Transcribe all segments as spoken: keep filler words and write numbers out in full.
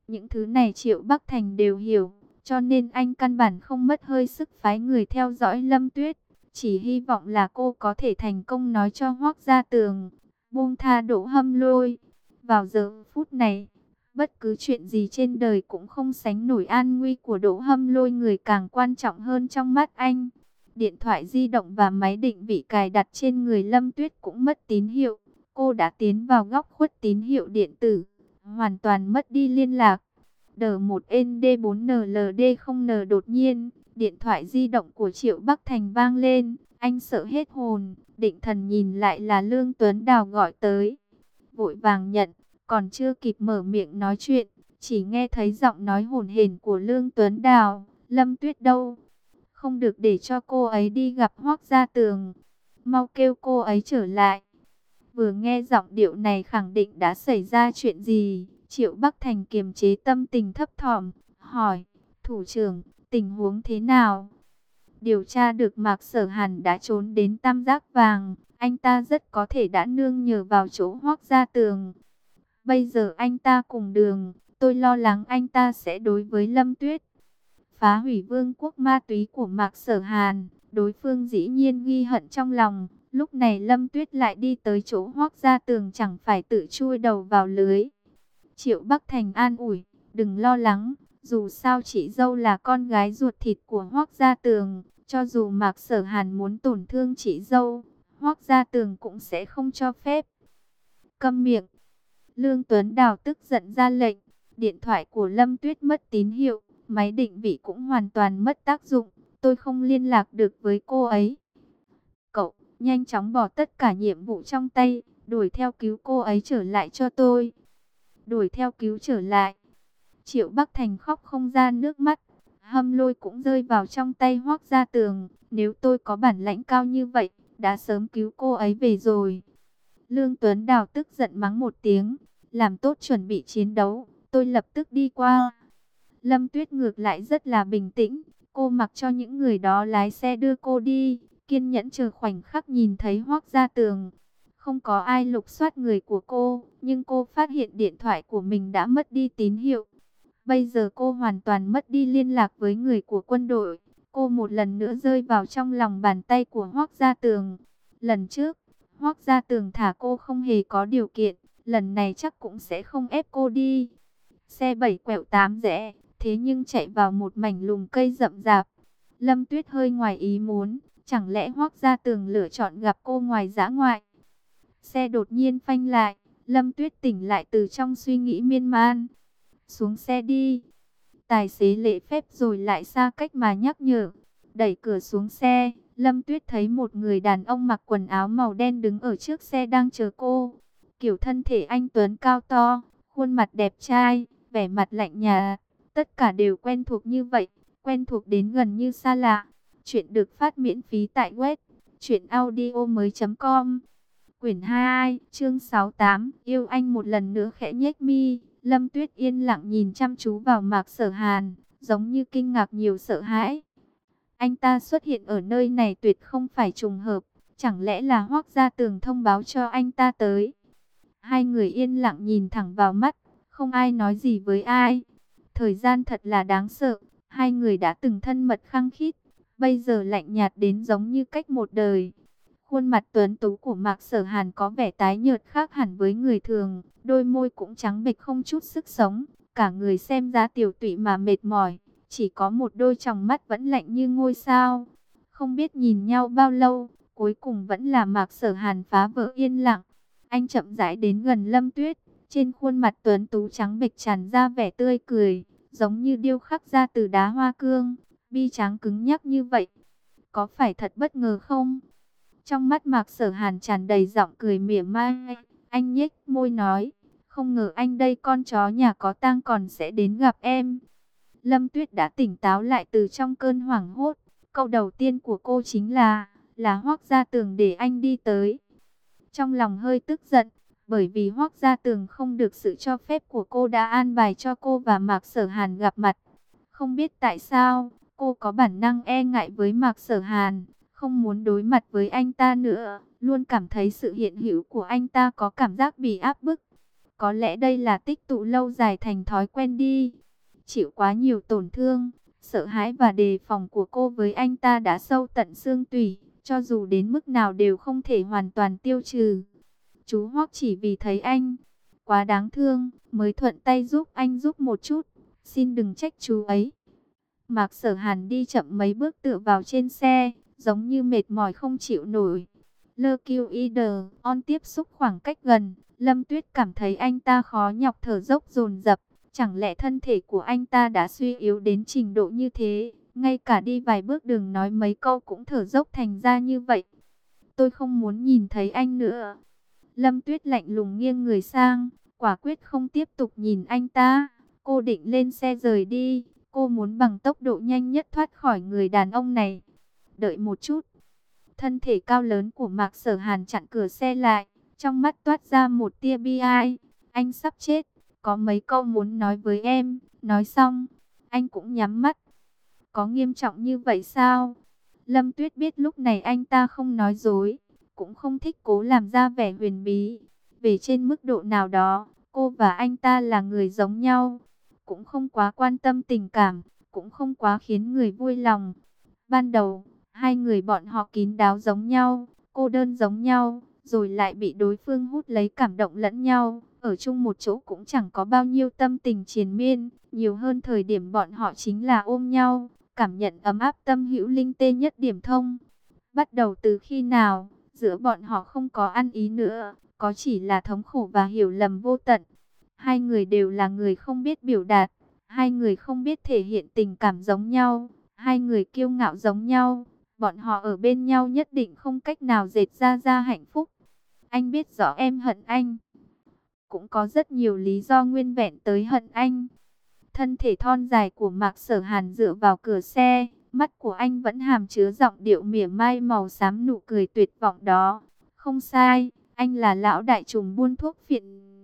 Những thứ này Triệu Bắc Thành đều hiểu, cho nên anh căn bản không mất hơi sức phái người theo dõi Lâm Tuyết. Chỉ hy vọng là cô có thể thành công nói cho Hoắc Gia Tường buông tha Đỗ Hâm Lôi. Vào giờ phút này, bất cứ chuyện gì trên đời cũng không sánh nổi an nguy của Đỗ Hâm Lôi, người càng quan trọng hơn trong mắt anh. Điện thoại di động và máy định vị cài đặt trên người Lâm Tuyết cũng mất tín hiệu. Cô đã tiến vào góc khuất tín hiệu điện tử, hoàn toàn mất đi liên lạc. đê một N D bốn N L D không N. Đột nhiên, điện thoại di động của Triệu Bắc Thành vang lên. Anh sợ hết hồn, định thần nhìn lại là Lương Tuấn Đào gọi tới. Vội vàng nhận, còn chưa kịp mở miệng nói chuyện, chỉ nghe thấy giọng nói hổn hển của Lương Tuấn Đào. Lâm Tuyết đâu? Không được để cho cô ấy đi gặp Hoắc Gia Tường. Mau kêu cô ấy trở lại. Vừa nghe giọng điệu này khẳng định đã xảy ra chuyện gì. Triệu Bắc Thành kiềm chế tâm tình thấp thỏm, hỏi, thủ trưởng, tình huống thế nào? Điều tra được Mạc Sở Hàn đã trốn đến Tam Giác Vàng, anh ta rất có thể đã nương nhờ vào chỗ Hoắc Gia Tường. Bây giờ anh ta cùng đường, tôi lo lắng anh ta sẽ đối với Lâm Tuyết phá hủy vương quốc ma túy của Mạc Sở Hàn. Đối phương dĩ nhiên ghi hận trong lòng, lúc này Lâm Tuyết lại đi tới chỗ Hoắc Gia Tường chẳng phải tự chui đầu vào lưới. Triệu Bắc Thành an ủi, đừng lo lắng, dù sao chị dâu là con gái ruột thịt của Hoắc Gia Tường, cho dù Mạc Sở Hàn muốn tổn thương chị dâu, Hoắc Gia Tường cũng sẽ không cho phép. Câm miệng. Lương Tuấn Đào tức giận ra lệnh, điện thoại của Lâm Tuyết mất tín hiệu, máy định vị cũng hoàn toàn mất tác dụng, tôi không liên lạc được với cô ấy. Cậu, nhanh chóng bỏ tất cả nhiệm vụ trong tay, đuổi theo cứu cô ấy trở lại cho tôi. Đuổi theo cứu trở lại. Triệu Bắc Thành khóc không ra nước mắt. Hâm Lôi cũng rơi vào trong tay Hoắc Gia Tường. Nếu tôi có bản lãnh cao như vậy, đã sớm cứu cô ấy về rồi. Lương Tuấn Đào tức giận mắng một tiếng. Làm tốt chuẩn bị chiến đấu, tôi lập tức đi qua. Lâm Tuyết ngược lại rất là bình tĩnh. Cô mặc cho những người đó lái xe đưa cô đi, kiên nhẫn chờ khoảnh khắc nhìn thấy Hoắc Gia Tường. Không có ai lục soát người của cô, nhưng cô phát hiện điện thoại của mình đã mất đi tín hiệu. Bây giờ cô hoàn toàn mất đi liên lạc với người của quân đội. Cô một lần nữa rơi vào trong lòng bàn tay của Hoắc Gia Tường. Lần trước, Hoắc Gia Tường thả cô không hề có điều kiện, lần này chắc cũng sẽ không ép cô đi. Xe bảy quẹo tám rẽ, thế nhưng chạy vào một mảnh lùm cây rậm rạp. Lâm Tuyết hơi ngoài ý muốn, chẳng lẽ Hoắc Gia Tường lựa chọn gặp cô ngoài dã ngoại? Xe đột nhiên phanh lại, Lâm Tuyết tỉnh lại từ trong suy nghĩ miên man. Xuống xe đi. Tài xế lễ phép rồi lại xa cách mà nhắc nhở. Đẩy cửa xuống xe, Lâm Tuyết thấy một người đàn ông mặc quần áo màu đen đứng ở trước xe đang chờ cô. Kiểu thân thể anh tuấn cao to, khuôn mặt đẹp trai, vẻ mặt lạnh nhạt, tất cả đều quen thuộc như vậy, quen thuộc đến gần như xa lạ. Chuyện được phát miễn phí tại web truyện audio mới chấm com. Quyển hai, chương sáu mươi tám, yêu anh một lần nữa khẽ nhếch mi. Lâm Tuyết yên lặng nhìn chăm chú vào Mạc Sở Hàn, giống như kinh ngạc nhiều sợ hãi. Anh ta xuất hiện ở nơi này tuyệt không phải trùng hợp, chẳng lẽ là Hoắc Gia Tường thông báo cho anh ta tới. Hai người yên lặng nhìn thẳng vào mắt, không ai nói gì với ai. Thời gian thật là đáng sợ, hai người đã từng thân mật khăng khít, bây giờ lạnh nhạt đến giống như cách một đời. Khuôn mặt tuấn tú của Mạc Sở Hàn có vẻ tái nhợt khác hẳn với người thường, đôi môi cũng trắng bệch không chút sức sống, cả người xem ra tiểu tụy mà mệt mỏi, chỉ có một đôi tròng mắt vẫn lạnh như ngôi sao. Không biết nhìn nhau bao lâu, cuối cùng vẫn là Mạc Sở Hàn phá vỡ yên lặng. Anh chậm rãi đến gần Lâm Tuyết, trên khuôn mặt tuấn tú trắng bệch tràn ra vẻ tươi cười, giống như điêu khắc ra từ đá hoa cương, bi tráng cứng nhắc như vậy. Có phải thật bất ngờ không? Trong mắt Mạc Sở Hàn tràn đầy giọng cười mỉa mai, anh nhếch môi nói, không ngờ anh đây con chó nhà có tang còn sẽ đến gặp em. Lâm Tuyết đã tỉnh táo lại từ trong cơn hoảng hốt, câu đầu tiên của cô chính là, là Hoắc Gia Tường để anh đi tới. Trong lòng hơi tức giận, bởi vì Hoắc Gia Tường không được sự cho phép của cô đã an bài cho cô và Mạc Sở Hàn gặp mặt. Không biết tại sao, cô có bản năng e ngại với Mạc Sở Hàn, không muốn đối mặt với anh ta nữa, luôn cảm thấy sự hiện hữu của anh ta có cảm giác bị áp bức. Có lẽ đây là tích tụ lâu dài thành thói quen đi. Chịu quá nhiều tổn thương, sợ hãi và đề phòng của cô với anh ta đã sâu tận xương tủy, cho dù đến mức nào đều không thể hoàn toàn tiêu trừ. Chú Hoắc chỉ vì thấy anh quá đáng thương, mới thuận tay giúp anh giúp một chút. Xin đừng trách chú ấy. Mạc Sở Hàn đi chậm mấy bước tựa vào trên xe, giống như mệt mỏi không chịu nổi. Lơ kiu y đờ, on tiếp xúc khoảng cách gần, Lâm Tuyết cảm thấy anh ta khó nhọc thở dốc dồn dập. Chẳng lẽ thân thể của anh ta đã suy yếu đến trình độ như thế, ngay cả đi vài bước đường nói mấy câu cũng thở dốc thành ra như vậy. Tôi không muốn nhìn thấy anh nữa. Lâm Tuyết lạnh lùng nghiêng người sang, quả quyết không tiếp tục nhìn anh ta. Cô định lên xe rời đi, cô muốn bằng tốc độ nhanh nhất thoát khỏi người đàn ông này. Đợi một chút. Thân thể cao lớn của Mạc Sở Hàn chặn cửa xe lại, trong mắt toát ra một tia bi ai. Anh sắp chết, có mấy câu muốn nói với em. Nói xong, anh cũng nhắm mắt. Có nghiêm trọng như vậy sao? Lâm Tuyết biết lúc này anh ta không nói dối, cũng không thích cố làm ra vẻ huyền bí. Về trên mức độ nào đó, cô và anh ta là người giống nhau, cũng không quá quan tâm tình cảm, cũng không quá khiến người vui lòng. Ban đầu, hai người bọn họ kín đáo giống nhau, cô đơn giống nhau, rồi lại bị đối phương hút lấy cảm động lẫn nhau. Ở chung một chỗ cũng chẳng có bao nhiêu tâm tình triền miên, nhiều hơn thời điểm bọn họ chính là ôm nhau, cảm nhận ấm áp tâm hữu linh tê nhất điểm thông. Bắt đầu từ khi nào, giữa bọn họ không có ăn ý nữa, có chỉ là thống khổ và hiểu lầm vô tận. Hai người đều là người không biết biểu đạt, hai người không biết thể hiện tình cảm giống nhau, hai người kiêu ngạo giống nhau. Bọn họ ở bên nhau nhất định không cách nào dệt ra ra hạnh phúc. Anh biết rõ em hận anh, cũng có rất nhiều lý do nguyên vẹn tới hận anh. Thân thể thon dài của Mạc Sở Hàn dựa vào cửa xe, mắt của anh vẫn hàm chứa giọng điệu mỉa mai màu xám, nụ cười tuyệt vọng đó. Không sai, anh là lão đại trùm buôn thuốc phiện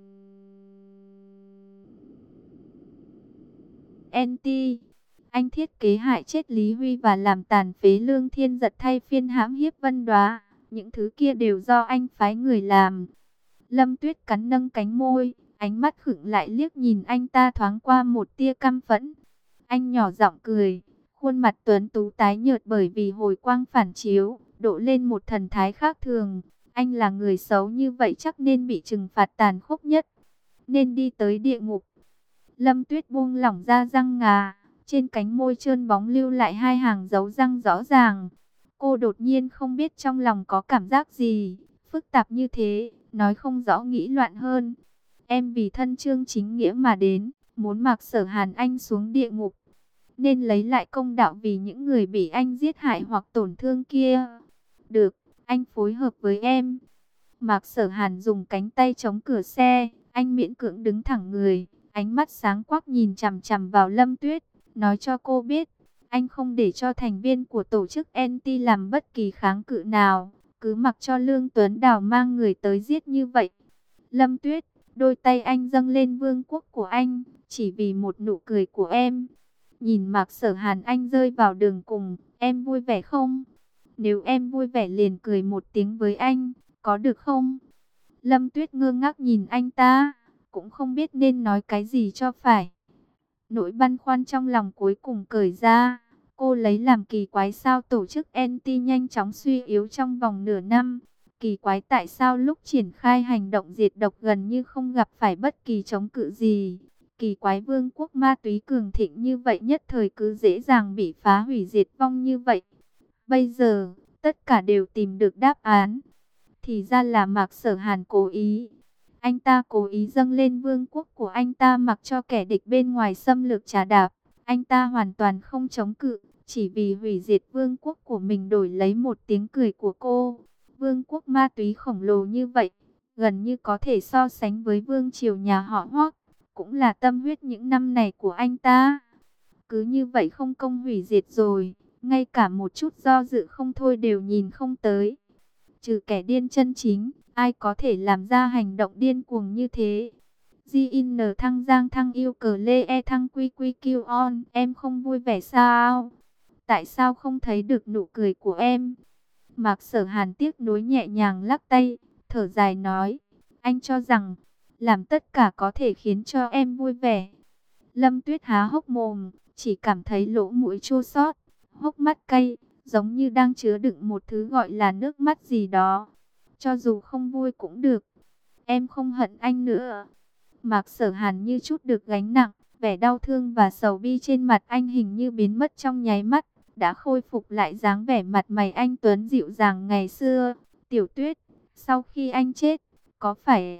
en tê. Anh thiết kế hại chết Lý Huy và làm tàn phế Lương Thiên Giật thay phiên hãm hiếp Vân Đoá. Những thứ kia đều do anh phái người làm. Lâm Tuyết cắn nâng cánh môi, ánh mắt khựng lại liếc nhìn anh ta thoáng qua một tia căm phẫn. Anh nhỏ giọng cười, khuôn mặt tuấn tú tái nhợt bởi vì hồi quang phản chiếu, độ lên một thần thái khác thường. Anh là người xấu như vậy chắc nên bị trừng phạt tàn khốc nhất, nên đi tới địa ngục. Lâm Tuyết buông lỏng ra răng ngà, trên cánh môi trơn bóng lưu lại hai hàng dấu răng rõ ràng. Cô đột nhiên không biết trong lòng có cảm giác gì, phức tạp như thế, nói không rõ nghĩ loạn hơn. Em vì thân Trương chính nghĩa mà đến, muốn Mạc Sở Hàn anh xuống địa ngục, nên lấy lại công đạo vì những người bị anh giết hại hoặc tổn thương kia. Được, anh phối hợp với em. Mạc Sở Hàn dùng cánh tay chống cửa xe, anh miễn cưỡng đứng thẳng người, ánh mắt sáng quắc nhìn chằm chằm vào Lâm Tuyết, nói cho cô biết, anh không để cho thành viên của tổ chức en tê làm bất kỳ kháng cự nào, cứ mặc cho Lương Tuấn Đào mang người tới giết như vậy. Lâm Tuyết, đôi tay anh dâng lên vương quốc của anh, chỉ vì một nụ cười của em. Nhìn Mạc Sở Hàn anh rơi vào đường cùng, em vui vẻ không? Nếu em vui vẻ liền cười một tiếng với anh, có được không? Lâm Tuyết ngơ ngác nhìn anh ta, cũng không biết nên nói cái gì cho phải. Nỗi băn khoăn trong lòng cuối cùng cởi ra. Cô lấy làm kỳ quái sao tổ chức en tê nhanh chóng suy yếu trong vòng nửa năm. Kỳ quái tại sao lúc triển khai hành động diệt độc gần như không gặp phải bất kỳ chống cự gì. Kỳ quái vương quốc ma túy cường thịnh như vậy nhất thời cứ dễ dàng bị phá hủy diệt vong như vậy. Bây giờ, tất cả đều tìm được đáp án. Thì ra là Mạc Sở Hàn cố ý. Anh ta cố ý dâng lên vương quốc của anh ta mặc cho kẻ địch bên ngoài xâm lược trà đạp. Anh ta hoàn toàn không chống cự, chỉ vì hủy diệt vương quốc của mình đổi lấy một tiếng cười của cô. Vương quốc ma túy khổng lồ như vậy, gần như có thể so sánh với vương triều nhà họ Hoắc, cũng là tâm huyết những năm này của anh ta. Cứ như vậy không công hủy diệt rồi, ngay cả một chút do dự không thôi đều nhìn không tới. Trừ kẻ điên chân chính, ai có thể làm ra hành động điên cuồng như thế? gi en thăng giang thăng yêu cờ lê e thăng quy quy kêu on. Em không vui vẻ sao? Tại sao không thấy được nụ cười của em? Mạc Sở Hàn tiếc nuối nhẹ nhàng lắc tay, thở dài nói. Anh cho rằng làm tất cả có thể khiến cho em vui vẻ. Lâm Tuyết há hốc mồm, chỉ cảm thấy lỗ mũi chua xót, hốc mắt cay, giống như đang chứa đựng một thứ gọi là nước mắt gì đó. Cho dù không vui cũng được, em không hận anh nữa. Mạc Sở Hàn như chút được gánh nặng, vẻ đau thương và sầu bi trên mặt anh hình như biến mất trong nháy mắt, đã khôi phục lại dáng vẻ mặt mày anh tuấn dịu dàng ngày xưa. Tiểu Tuyết, sau khi anh chết, có phải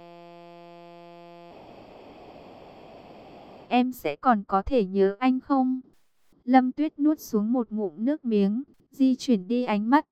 em sẽ còn có thể nhớ anh không? Lâm Tuyết nuốt xuống một ngụm nước miếng, di chuyển đi ánh mắt.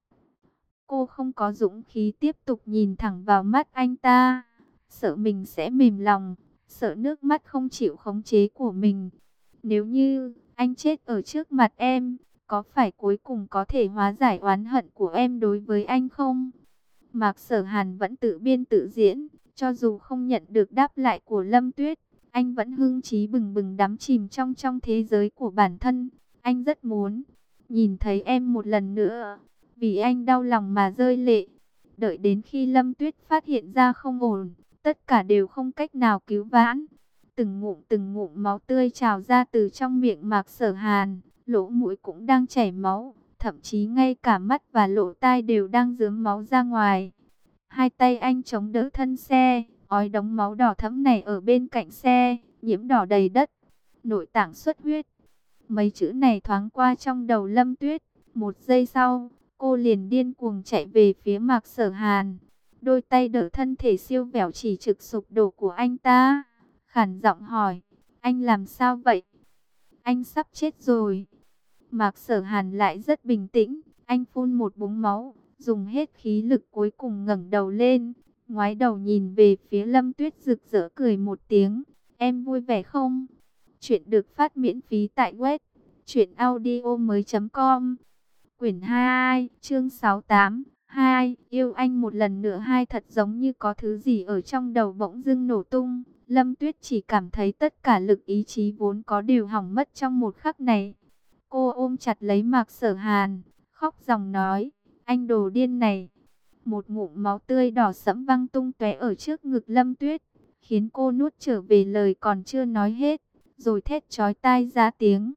Cô không có dũng khí tiếp tục nhìn thẳng vào mắt anh ta, sợ mình sẽ mềm lòng, sợ nước mắt không chịu khống chế của mình. Nếu như anh chết ở trước mặt em, có phải cuối cùng có thể hóa giải oán hận của em đối với anh không? Mạc Sở Hàn vẫn tự biên tự diễn, cho dù không nhận được đáp lại của Lâm Tuyết, anh vẫn hưng trí bừng bừng đắm chìm trong trong thế giới của bản thân. Anh rất muốn nhìn thấy em một lần nữa, vì anh đau lòng mà rơi lệ. Đợi đến khi Lâm Tuyết phát hiện ra không ổn, tất cả đều không cách nào cứu vãn. Từng ngụm từng ngụm máu tươi trào ra từ trong miệng Mạc Sở Hàn, lỗ mũi cũng đang chảy máu, thậm chí ngay cả mắt và lỗ tai đều đang rớm máu ra ngoài. Hai tay anh chống đỡ thân xe, ói đống máu đỏ thẫm này ở bên cạnh xe, nhiễm đỏ đầy đất. Nội tạng xuất huyết. Mấy chữ này thoáng qua trong đầu Lâm Tuyết. Một giây sau, cô liền điên cuồng chạy về phía Mạc Sở Hàn. Đôi tay đỡ thân thể siêu vẹo chỉ trực sụp đổ của anh ta. Khản giọng hỏi, anh làm sao vậy? Anh sắp chết rồi. Mạc Sở Hàn lại rất bình tĩnh. Anh phun một búng máu, dùng hết khí lực cuối cùng ngẩng đầu lên, ngoái đầu nhìn về phía Lâm Tuyết rực rỡ cười một tiếng. Em vui vẻ không? Chuyện được phát miễn phí tại web truyện audio mới chấm com. Quyển hai, chương sáu mươi tám. Hai, yêu anh một lần nữa. Hai, thật giống như có thứ gì ở trong đầu bỗng dưng nổ tung. Lâm Tuyết chỉ cảm thấy tất cả lực ý chí vốn có đều hỏng mất trong một khắc này. Cô ôm chặt lấy Mạc Sở Hàn, khóc ròng nói, anh đồ điên này. Một ngụm máu tươi đỏ sẫm văng tung tóe ở trước ngực Lâm Tuyết, khiến cô nuốt trở về lời còn chưa nói hết, rồi thét chói tai ra tiếng.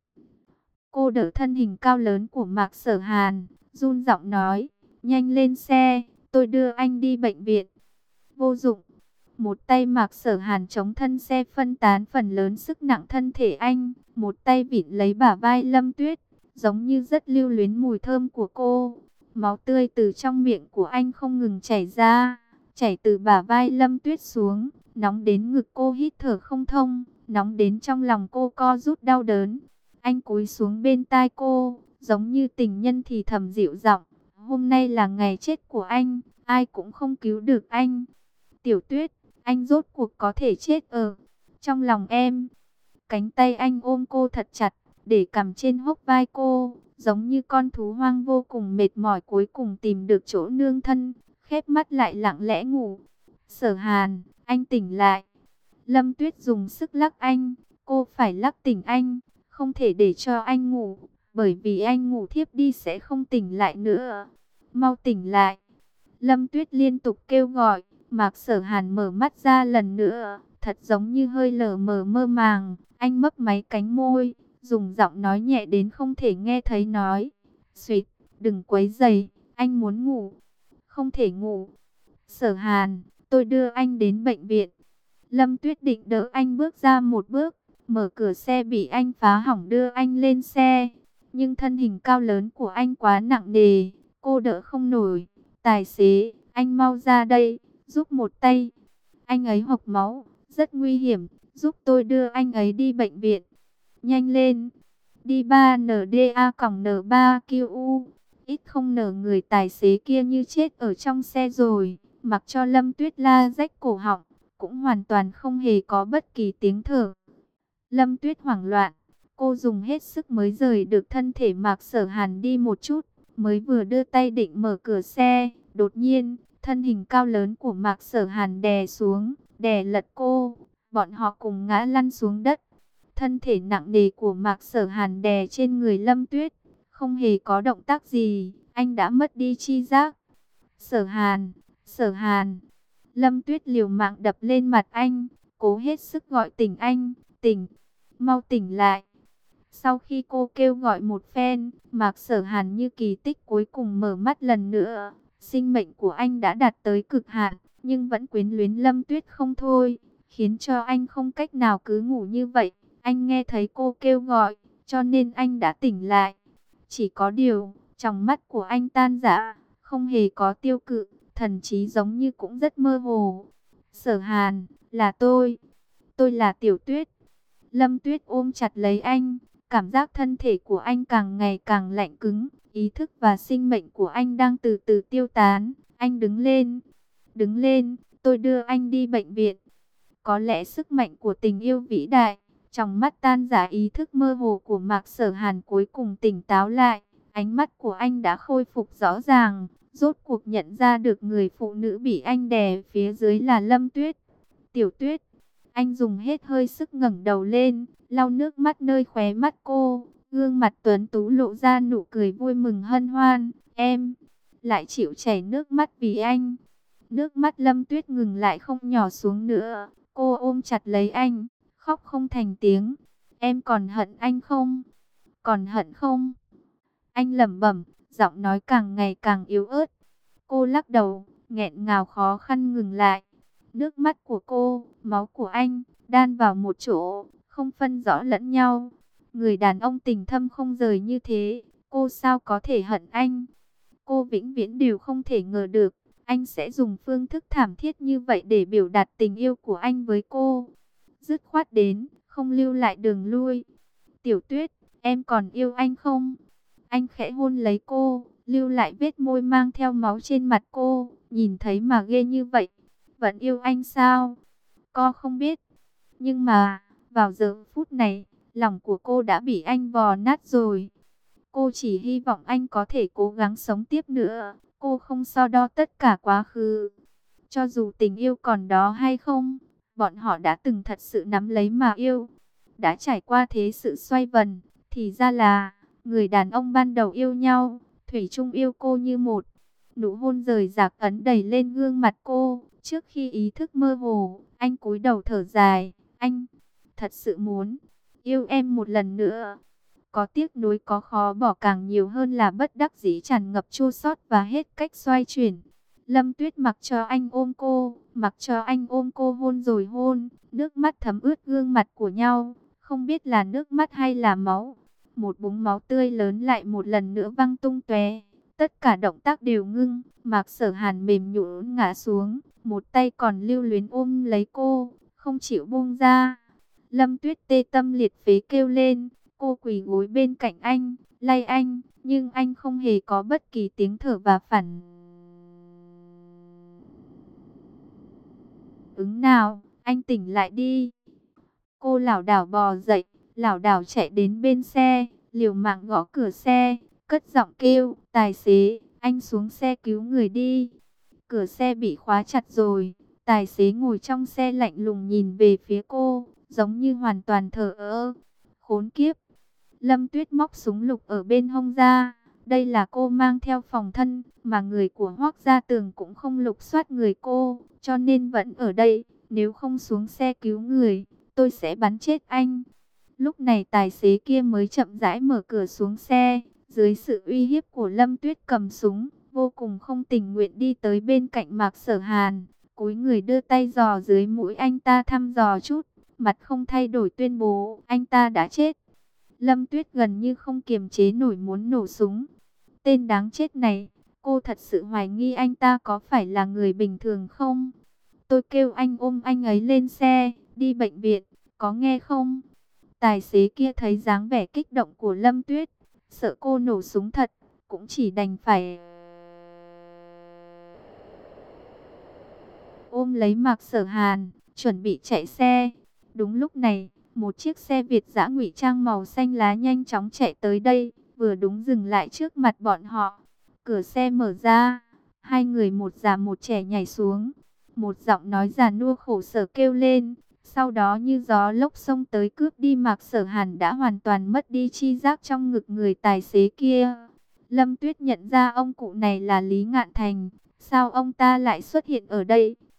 Cô đỡ thân hình cao lớn của Mạc Sở Hàn, run giọng nói, nhanh lên xe, tôi đưa anh đi bệnh viện. Vô dụng. Một tay Mạc Sở Hàn chống thân xe phân tán phần lớn sức nặng thân thể anh, một tay vịn lấy bả vai Lâm Tuyết, giống như rất lưu luyến mùi thơm của cô. Máu tươi từ trong miệng của anh không ngừng chảy ra, chảy từ bả vai Lâm Tuyết xuống, nóng đến ngực cô hít thở không thông, nóng đến trong lòng cô co rút đau đớn. Anh cúi xuống bên tai cô, giống như tình nhân thì thầm dịu giọng, hôm nay là ngày chết của anh, ai cũng không cứu được anh. Tiểu Tuyết, anh rốt cuộc có thể chết ở trong lòng em. Cánh tay anh ôm cô thật chặt, để cằm trên hốc vai cô, giống như con thú hoang vô cùng mệt mỏi cuối cùng tìm được chỗ nương thân, khép mắt lại lặng lẽ ngủ. Sở Hàn, anh tỉnh lại. Lâm Tuyết dùng sức lắc anh, cô phải lắc tỉnh anh, không thể để cho anh ngủ, bởi vì anh ngủ thiếp đi sẽ không tỉnh lại nữa. Mau tỉnh lại. Lâm Tuyết liên tục kêu gọi. Mạc Sở Hàn mở mắt ra lần nữa, thật giống như hơi lờ mờ mơ màng. Anh mấp máy cánh môi, dùng giọng nói nhẹ đến không thể nghe thấy nói, Xuyệt, đừng quấy rầy, anh muốn ngủ. Không thể ngủ. Sở Hàn, tôi đưa anh đến bệnh viện. Lâm Tuyết định đỡ anh bước ra một bước, mở cửa xe bị anh phá hỏng đưa anh lên xe. Nhưng thân hình cao lớn của anh quá nặng nề, cô đỡ không nổi. Tài xế, anh mau ra đây, giúp một tay. Anh ấy hộc máu, rất nguy hiểm, giúp tôi đưa anh ấy đi bệnh viện. Nhanh lên. Đi ba N D A N ba Q U. Ít không nở người tài xế kia như chết ở trong xe rồi. Mặc cho Lâm Tuyết la rách cổ họng, cũng hoàn toàn không hề có bất kỳ tiếng thở. Lâm Tuyết hoảng loạn, cô dùng hết sức mới rời được thân thể Mạc Sở Hàn đi một chút. Mới vừa đưa tay định mở cửa xe, đột nhiên, thân hình cao lớn của Mạc Sở Hàn đè xuống, đè lật cô, bọn họ cùng ngã lăn xuống đất. Thân thể nặng nề của Mạc Sở Hàn đè trên người Lâm Tuyết, không hề có động tác gì, anh đã mất đi chi giác. Sở Hàn, Sở Hàn. Lâm Tuyết liều mạng đập lên mặt anh, cố hết sức gọi tỉnh anh, tỉnh, mau tỉnh lại. Sau khi cô kêu gọi một phen, Mạc Sở Hàn như kỳ tích cuối cùng mở mắt lần nữa. Sinh mệnh của anh đã đạt tới cực hạn, nhưng vẫn quyến luyến Lâm Tuyết không thôi, khiến cho anh không cách nào cứ ngủ như vậy. Anh nghe thấy cô kêu gọi, cho nên anh đã tỉnh lại. Chỉ có điều, trong mắt của anh tan rã, không hề có tiêu cự, thần trí giống như cũng rất mơ hồ. Sở Hàn, là tôi, tôi là Tiểu Tuyết. Lâm Tuyết ôm chặt lấy anh, cảm giác thân thể của anh càng ngày càng lạnh cứng, ý thức và sinh mệnh của anh đang từ từ tiêu tán. Anh đứng lên, đứng lên, tôi đưa anh đi bệnh viện. Có lẽ sức mạnh của tình yêu vĩ đại, trong mắt tan rã ý thức mơ hồ của Mạc Sở Hàn cuối cùng tỉnh táo lại. Ánh mắt của anh đã khôi phục rõ ràng, rốt cuộc nhận ra được người phụ nữ bị anh đè phía dưới là Lâm Tuyết. Tiểu Tuyết, anh dùng hết hơi sức ngẩng đầu lên, lau nước mắt nơi khóe mắt cô, gương mặt tuấn tú lộ ra nụ cười vui mừng hân hoan. Em lại chịu chảy nước mắt vì anh. Nước mắt Lâm Tuyết ngừng lại không nhỏ xuống nữa, cô ôm chặt lấy anh, khóc không thành tiếng. Em còn hận anh không? Còn hận không? Anh lẩm bẩm, giọng nói càng ngày càng yếu ớt. Cô lắc đầu, nghẹn ngào khó khăn ngừng lại. Nước mắt của cô, máu của anh, đan vào một chỗ, không phân rõ lẫn nhau. Người đàn ông tình thâm không rời như thế, cô sao có thể hận anh? Cô vĩnh viễn đều không thể ngờ được, anh sẽ dùng phương thức thảm thiết như vậy để biểu đạt tình yêu của anh với cô. Dứt khoát đến, không lưu lại đường lui. Tiểu Tuyết, em còn yêu anh không? Anh khẽ hôn lấy cô, lưu lại vết môi mang theo máu trên mặt cô, nhìn thấy mà ghê như vậy. Vẫn yêu anh sao? Cô không biết. Nhưng mà, vào giờ phút này, lòng của cô đã bị anh vò nát rồi. Cô chỉ hy vọng anh có thể cố gắng sống tiếp nữa. Cô không so đo tất cả quá khứ. Cho dù tình yêu còn đó hay không, bọn họ đã từng thật sự nắm lấy mà yêu. Đã trải qua thế sự xoay vần, thì ra là người đàn ông ban đầu yêu nhau, thủy chung yêu cô như một. Nụ hôn rời rạc ấn đầy lên gương mặt cô. Trước khi ý thức mơ hồ, anh cúi đầu thở dài. Anh thật sự muốn yêu em một lần nữa. Có tiếc nuối có khó bỏ càng nhiều hơn là bất đắc dĩ tràn ngập chua xót và hết cách xoay chuyển. Lâm Tuyết mặc cho anh ôm cô, mặc cho anh ôm cô hôn rồi hôn, nước mắt thấm ướt gương mặt của nhau, không biết là nước mắt hay là máu. Một búng máu tươi lớn lại một lần nữa văng tung tóe, tất cả động tác đều ngưng, Mạc Sở Hàn mềm nhũn ngã xuống, một tay còn lưu luyến ôm lấy cô, không chịu buông ra. Lâm Tuyết tê tâm liệt phế kêu lên, cô quỳ gối bên cạnh anh, lay anh, nhưng anh không hề có bất kỳ tiếng thở và phản ứng nào. Anh tỉnh lại đi. Cô lảo đảo bò dậy, lảo đảo chạy đến bên xe, liều mạng gõ cửa xe, cất giọng kêu, tài xế, anh xuống xe cứu người đi. Cửa xe bị khóa chặt rồi, tài xế ngồi trong xe lạnh lùng nhìn về phía cô, giống như hoàn toàn thờ ơ. Khốn kiếp. Lâm Tuyết móc súng lục ở bên hông ra, đây là cô mang theo phòng thân, mà người của Hoác Gia Tường cũng không lục soát người cô, cho nên vẫn ở đây, nếu không xuống xe cứu người, tôi sẽ bắn chết anh. Lúc này tài xế kia mới chậm rãi mở cửa xuống xe, dưới sự uy hiếp của Lâm Tuyết cầm súng, vô cùng không tình nguyện đi tới bên cạnh Mạc Sở Hàn, cúi người đưa tay dò dưới mũi anh ta thăm dò chút, mặt không thay đổi tuyên bố, anh ta đã chết. Lâm Tuyết gần như không kiềm chế nổi muốn nổ súng. Tên đáng chết này, cô thật sự hoài nghi anh ta có phải là người bình thường không? Tôi kêu anh ôm anh ấy lên xe, đi bệnh viện, có nghe không? Tài xế kia thấy dáng vẻ kích động của Lâm Tuyết, sợ cô nổ súng thật, cũng chỉ đành phải ôm lấy Mạc Sở Hàn, chuẩn bị chạy xe. Đúng lúc này, một chiếc xe Việt dã ngụy trang màu xanh lá nhanh chóng chạy tới đây, vừa đúng dừng lại trước mặt bọn họ. Cửa xe mở ra, hai người một già một trẻ nhảy xuống. Một giọng nói già nua khổ sở kêu lên, sau đó như gió lốc xông tới cướp đi. Mạc Sở Hàn đã hoàn toàn mất đi chi giác trong ngực người tài xế kia. Lâm Tuyết nhận ra ông cụ này là Lý Ngạn Thành, sao ông ta lại xuất hiện ở đây?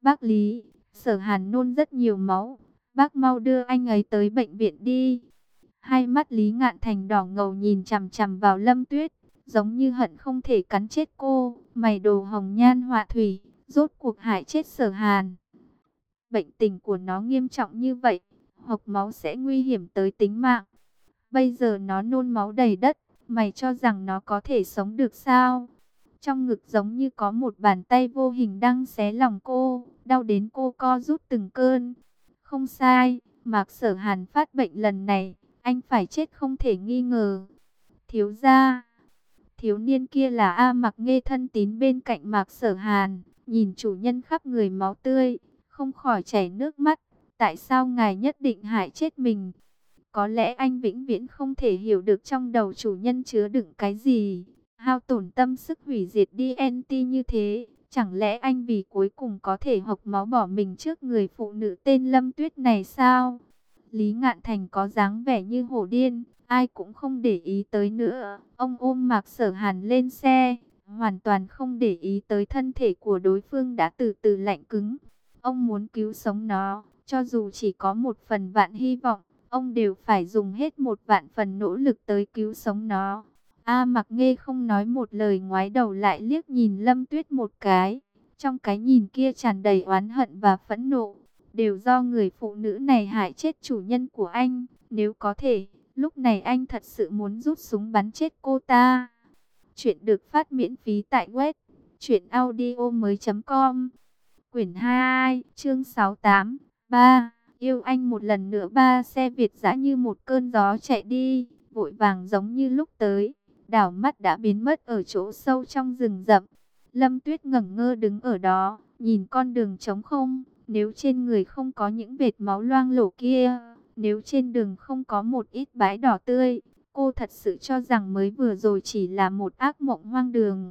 Bác Lý, Sở Hàn nôn rất nhiều máu, bác mau đưa anh ấy tới bệnh viện đi. Hai mắt Lý Ngạn Thành đỏ ngầu nhìn chằm chằm vào Lâm Tuyết, giống như hận không thể cắn chết cô. Mày đồ hồng nhan họa thủy, rốt cuộc hại chết Sở Hàn. Bệnh tình của nó nghiêm trọng như vậy, hộc máu sẽ nguy hiểm tới tính mạng. Bây giờ nó nôn máu đầy đất, mày cho rằng nó có thể sống được sao? Trong ngực giống như có một bàn tay vô hình đang xé lòng cô, đau đến cô co rút từng cơn. Không sai, Mạc Sở Hàn phát bệnh lần này, anh phải chết không thể nghi ngờ. Thiếu gia, thiếu niên kia là A Mặc Nghê thân tín bên cạnh Mạc Sở Hàn, nhìn chủ nhân khắp người máu tươi, không khỏi chảy nước mắt. Tại sao ngài nhất định hại chết mình? Có lẽ anh vĩnh viễn không thể hiểu được trong đầu chủ nhân chứa đựng cái gì, hao tổn tâm sức hủy diệt đê en tê như thế. Chẳng lẽ anh vì cuối cùng có thể hộc máu bỏ mình trước người phụ nữ tên Lâm Tuyết này sao? Lý Ngạn Thành có dáng vẻ như hổ điên, ai cũng không để ý tới nữa. Ông ôm Mạc Sở Hàn lên xe, hoàn toàn không để ý tới thân thể của đối phương đã từ từ lạnh cứng. Ông muốn cứu sống nó, cho dù chỉ có một phần vạn hy vọng, ông đều phải dùng hết một vạn phần nỗ lực tới cứu sống nó. A Mặc Nghê không nói một lời, ngoái đầu lại liếc nhìn Lâm Tuyết một cái. Trong cái nhìn kia tràn đầy oán hận và phẫn nộ. Đều do người phụ nữ này hại chết chủ nhân của anh. Nếu có thể, lúc này anh thật sự muốn rút súng bắn chết cô ta. Chuyện được phát miễn phí tại web truyện audio mới chấm com. Quyển hai, chương sáu mươi tám, ba. Yêu anh một lần nữa. Ba xe Việt dã như một cơn gió chạy đi, vội vàng giống như lúc tới, đảo mắt đã biến mất ở chỗ sâu trong rừng rậm. Lâm Tuyết ngẩn ngơ đứng ở đó, nhìn con đường trống không. Nếu trên người không có những vệt máu loang lổ kia, nếu trên đường không có một ít bãi đỏ tươi, cô thật sự cho rằng mới vừa rồi chỉ là một ác mộng hoang đường.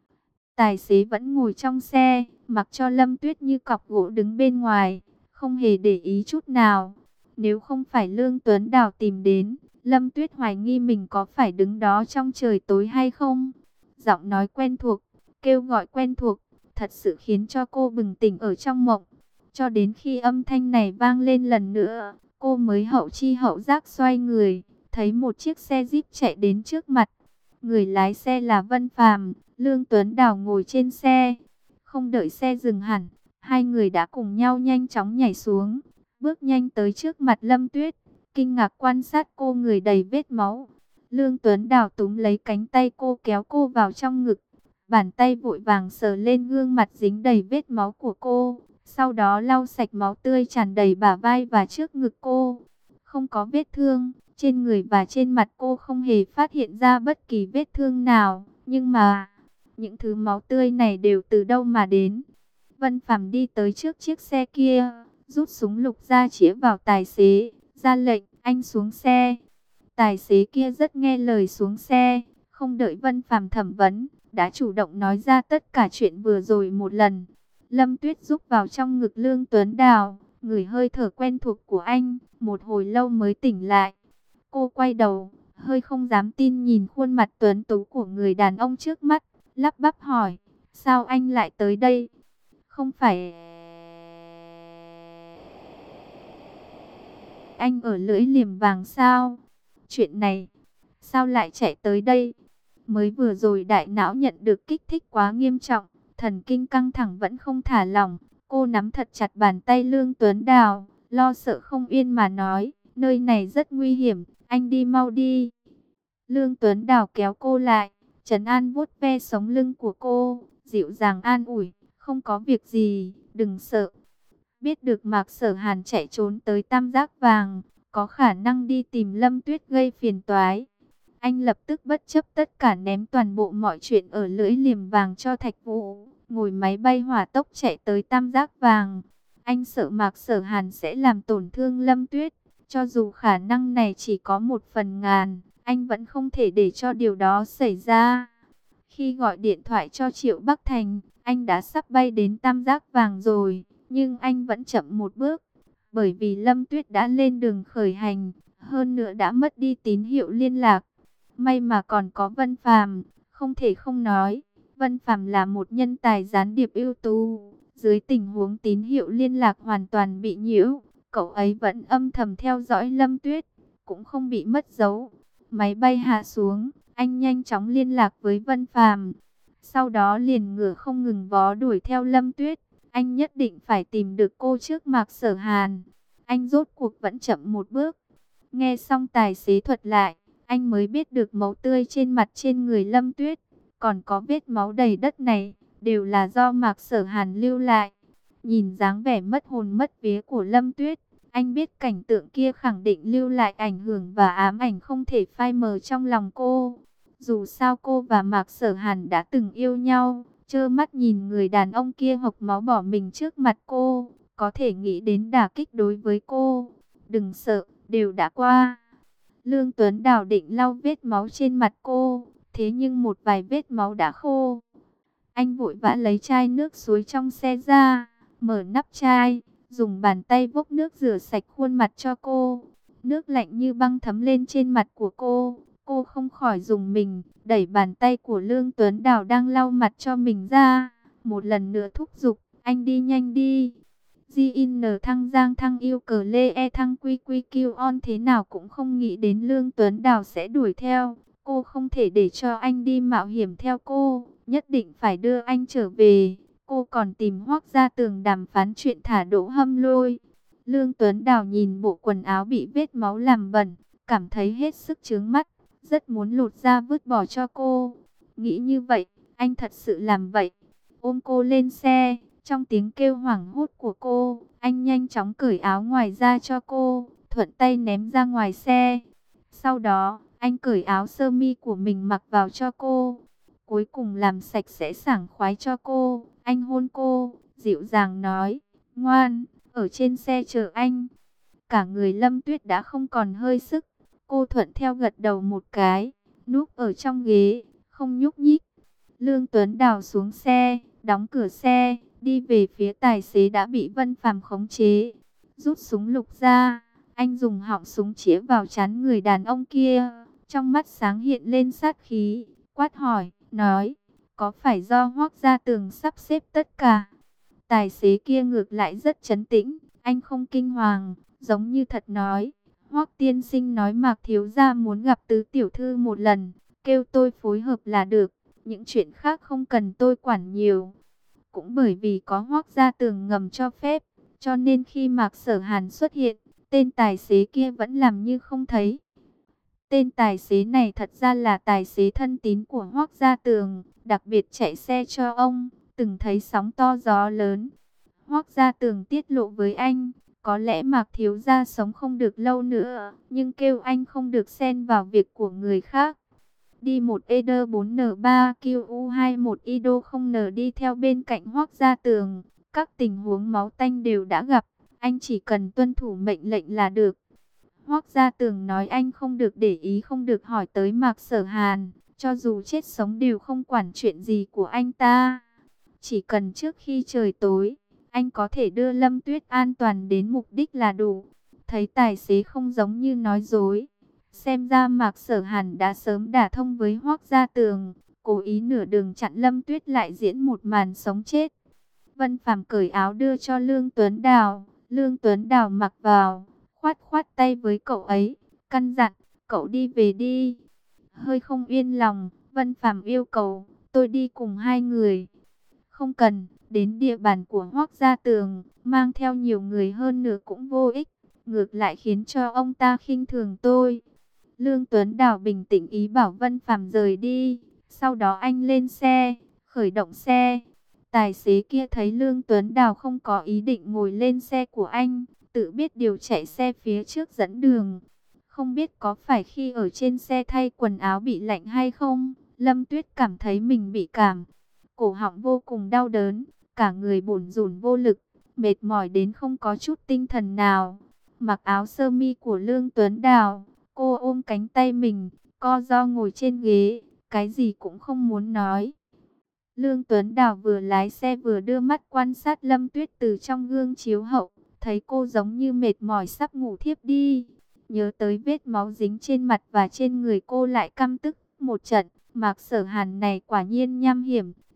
Tài xế vẫn ngồi trong xe, mặc cho Lâm Tuyết như cọc gỗ đứng bên ngoài, không hề để ý chút nào. Nếu không phải Lương Tuấn Đào tìm đến, Lâm Tuyết hoài nghi mình có phải đứng đó trong trời tối hay không. Giọng nói quen thuộc, kêu gọi quen thuộc, thật sự khiến cho cô bừng tỉnh ở trong mộng. Cho đến khi âm thanh này vang lên lần nữa, cô mới hậu chi hậu giác xoay người, thấy một chiếc xe Jeep chạy đến trước mặt. Người lái xe là Vân Phàm, Lương Tuấn Đào ngồi trên xe. Không đợi xe dừng hẳn, hai người đã cùng nhau nhanh chóng nhảy xuống, bước nhanh tới trước mặt Lâm Tuyết, kinh ngạc quan sát cô người đầy vết máu. Lương Tuấn Đào túm lấy cánh tay cô, kéo cô vào trong ngực, bàn tay vội vàng sờ lên gương mặt dính đầy vết máu của cô, sau đó lau sạch máu tươi tràn đầy bả vai và trước ngực cô. Không có vết thương, trên người và trên mặt cô không hề phát hiện ra bất kỳ vết thương nào, nhưng mà những thứ máu tươi này đều từ đâu mà đến? Vân Phàm đi tới trước chiếc xe kia, rút súng lục ra chĩa vào tài xế, ra lệnh, anh xuống xe. Tài xế kia rất nghe lời xuống xe, không đợi Vân Phàm thẩm vấn, đã chủ động nói ra tất cả chuyện vừa rồi một lần. Lâm Tuyết rúc vào trong ngực Lương Tuấn Đào, ngửi hơi thở quen thuộc của anh, một hồi lâu mới tỉnh lại. Cô quay đầu, hơi không dám tin nhìn khuôn mặt tuấn tú của người đàn ông trước mắt, lắp bắp hỏi, sao anh lại tới đây? Không phải anh ở lưỡi liềm vàng sao? Chuyện này, sao lại chạy tới đây? Mới vừa rồi đại não nhận được kích thích quá nghiêm trọng, thần kinh căng thẳng vẫn không thả lỏng. Cô nắm thật chặt bàn tay Lương Tuấn Đào, lo sợ không yên mà nói, nơi này rất nguy hiểm, anh đi mau đi. Lương Tuấn Đào kéo cô lại, trấn an vuốt ve sống lưng của cô, dịu dàng an ủi, không có việc gì, đừng sợ. Biết được Mạc Sở Hàn chạy trốn tới Tam Giác Vàng, có khả năng đi tìm Lâm Tuyết gây phiền toái. Anh lập tức bất chấp tất cả ném toàn bộ mọi chuyện ở lưỡi liềm vàng cho Thạch Vũ, ngồi máy bay hỏa tốc chạy tới Tam Giác Vàng. Anh sợ Mạc Sở Hàn sẽ làm tổn thương Lâm Tuyết, cho dù khả năng này chỉ có một phần ngàn, anh vẫn không thể để cho điều đó xảy ra. Khi gọi điện thoại cho Triệu Bắc Thành, anh đã sắp bay đến Tam Giác Vàng rồi, nhưng anh vẫn chậm một bước, bởi vì Lâm Tuyết đã lên đường khởi hành, hơn nữa đã mất đi tín hiệu liên lạc. May mà còn có Vân Phàm, không thể không nói, Vân Phàm là một nhân tài gián điệp ưu tú, Dưới tình huống tín hiệu liên lạc hoàn toàn bị nhiễu, cậu ấy vẫn âm thầm theo dõi Lâm Tuyết, cũng không bị mất dấu. Máy bay hạ xuống, anh nhanh chóng liên lạc với Vân Phàm. Sau đó liền ngựa không ngừng vó đuổi theo Lâm Tuyết. Anh nhất định phải tìm được cô trước Mạc Sở Hàn. Anh rốt cuộc vẫn chậm một bước. Nghe xong tài xế thuật lại, anh mới biết được máu tươi trên mặt trên người Lâm Tuyết, còn có vết máu đầy đất này, đều là do Mạc Sở Hàn lưu lại. Nhìn dáng vẻ mất hồn mất vía của Lâm Tuyết, anh biết cảnh tượng kia khẳng định lưu lại ảnh hưởng và ám ảnh không thể phai mờ trong lòng cô. Dù sao cô và Mạc Sở Hàn đã từng yêu nhau, trơ mắt nhìn người đàn ông kia hộc máu bỏ mình trước mặt cô, có thể nghĩ đến đả kích đối với cô. Đừng sợ, đều đã qua. Lương Tuấn Đào định lau vết máu trên mặt cô, thế nhưng một vài vết máu đã khô. Anh vội vã lấy chai nước suối trong xe ra, mở nắp chai, dùng bàn tay vốc nước rửa sạch khuôn mặt cho cô. Nước lạnh như băng thấm lên trên mặt của cô. Cô không khỏi rùng mình, đẩy bàn tay của Lương Tuấn Đào đang lau mặt cho mình ra. Một lần nữa thúc giục, anh đi nhanh đi. gi en thăng giang thăng yêu cờ lê e thăng quy quy kêu on thế nào cũng không nghĩ đến Lương Tuấn Đào sẽ đuổi theo. Cô không thể để cho anh đi mạo hiểm theo cô, nhất định phải đưa anh trở về. Cô còn tìm Hoác Gia Tường đàm phán chuyện thả Đỗ Hâm Lôi. Lương Tuấn Đào nhìn bộ quần áo bị vết máu làm bẩn, cảm thấy hết sức chướng mắt, rất muốn lột ra vứt bỏ cho cô. Nghĩ như vậy, anh thật sự làm vậy. Ôm cô lên xe, trong tiếng kêu hoảng hốt của cô, anh nhanh chóng cởi áo ngoài ra cho cô, thuận tay ném ra ngoài xe. Sau đó, anh cởi áo sơ mi của mình mặc vào cho cô. Cuối cùng làm sạch sẽ sảng khoái cho cô. Anh hôn cô, dịu dàng nói, ngoan, ở trên xe chờ anh. Cả người Lâm Tuyết đã không còn hơi sức. Cô thuận theo gật đầu một cái, núp ở trong ghế, không nhúc nhích. Lương Tuấn Đào xuống xe, đóng cửa xe, đi về phía tài xế đã bị Vân Phàm khống chế. Rút súng lục ra, anh dùng họng súng chĩa vào trán người đàn ông kia. Trong mắt sáng hiện lên sát khí, quát hỏi, nói, có phải do Hoác Gia Tường sắp xếp tất cả? Tài xế kia ngược lại rất trấn tĩnh, anh không kinh hoàng, giống như thật nói. Hoác tiên sinh nói Mạc thiếu gia muốn gặp tứ tiểu thư một lần, kêu tôi phối hợp là được, những chuyện khác không cần tôi quản nhiều. Cũng bởi vì có Hoác Gia Tường ngầm cho phép, cho nên khi Mạc Sở Hàn xuất hiện, tên tài xế kia vẫn làm như không thấy. Tên tài xế này thật ra là tài xế thân tín của Hoác Gia Tường, đặc biệt chạy xe cho ông, từng thấy sóng to gió lớn. Hoác Gia Tường tiết lộ với anh, có lẽ Mạc thiếu gia sống không được lâu nữa, nhưng kêu anh không được xen vào việc của người khác. Đi một E D bốn N ba Q U hai một I D O không N đi theo bên cạnh Hoác Gia Tường, các tình huống máu tanh đều đã gặp, anh chỉ cần tuân thủ mệnh lệnh là được. Hoác Gia Tường nói anh không được để ý, không được hỏi tới Mạc Sở Hàn, cho dù chết sống đều không quản chuyện gì của anh ta. Chỉ cần trước khi trời tối, anh có thể đưa Lâm Tuyết an toàn đến mục đích là đủ. Thấy tài xế không giống như nói dối, xem ra Mạc Sở Hàn đã sớm đả thông với Hoác Gia Tường, cố ý nửa đường chặn Lâm Tuyết lại diễn một màn sống chết. Vân Phàm cởi áo đưa cho Lương Tuấn Đào, Lương Tuấn Đào mặc vào, khoát khoát tay với cậu ấy, căn dặn, cậu đi về đi. Hơi không yên lòng, Vân Phàm yêu cầu, tôi đi cùng hai người. Không cần, đến địa bàn của Hoác Gia Tường, mang theo nhiều người hơn nữa cũng vô ích, ngược lại khiến cho ông ta khinh thường tôi. Lương Tuấn Đào bình tĩnh ý bảo Vân Phàm rời đi, sau đó anh lên xe, khởi động xe. Tài xế kia thấy Lương Tuấn Đào không có ý định ngồi lên xe của anh, tự biết điều chạy xe phía trước dẫn đường. Không biết có phải khi ở trên xe thay quần áo bị lạnh hay không, Lâm Tuyết cảm thấy mình bị cảm. Cổ họng vô cùng đau đớn, cả người bủn rủn vô lực, mệt mỏi đến không có chút tinh thần nào. Mặc áo sơ mi của Lương Tuấn Đào, cô ôm cánh tay mình, co ro ngồi trên ghế, cái gì cũng không muốn nói. Lương Tuấn Đào vừa lái xe vừa đưa mắt quan sát Lâm Tuyết từ trong gương chiếu hậu, thấy cô giống như mệt mỏi sắp ngủ thiếp đi. Nhớ tới vết máu dính trên mặt và trên người cô lại căm tức một trận. Mạc Sở Hàn này quả nhiên nham hiểm,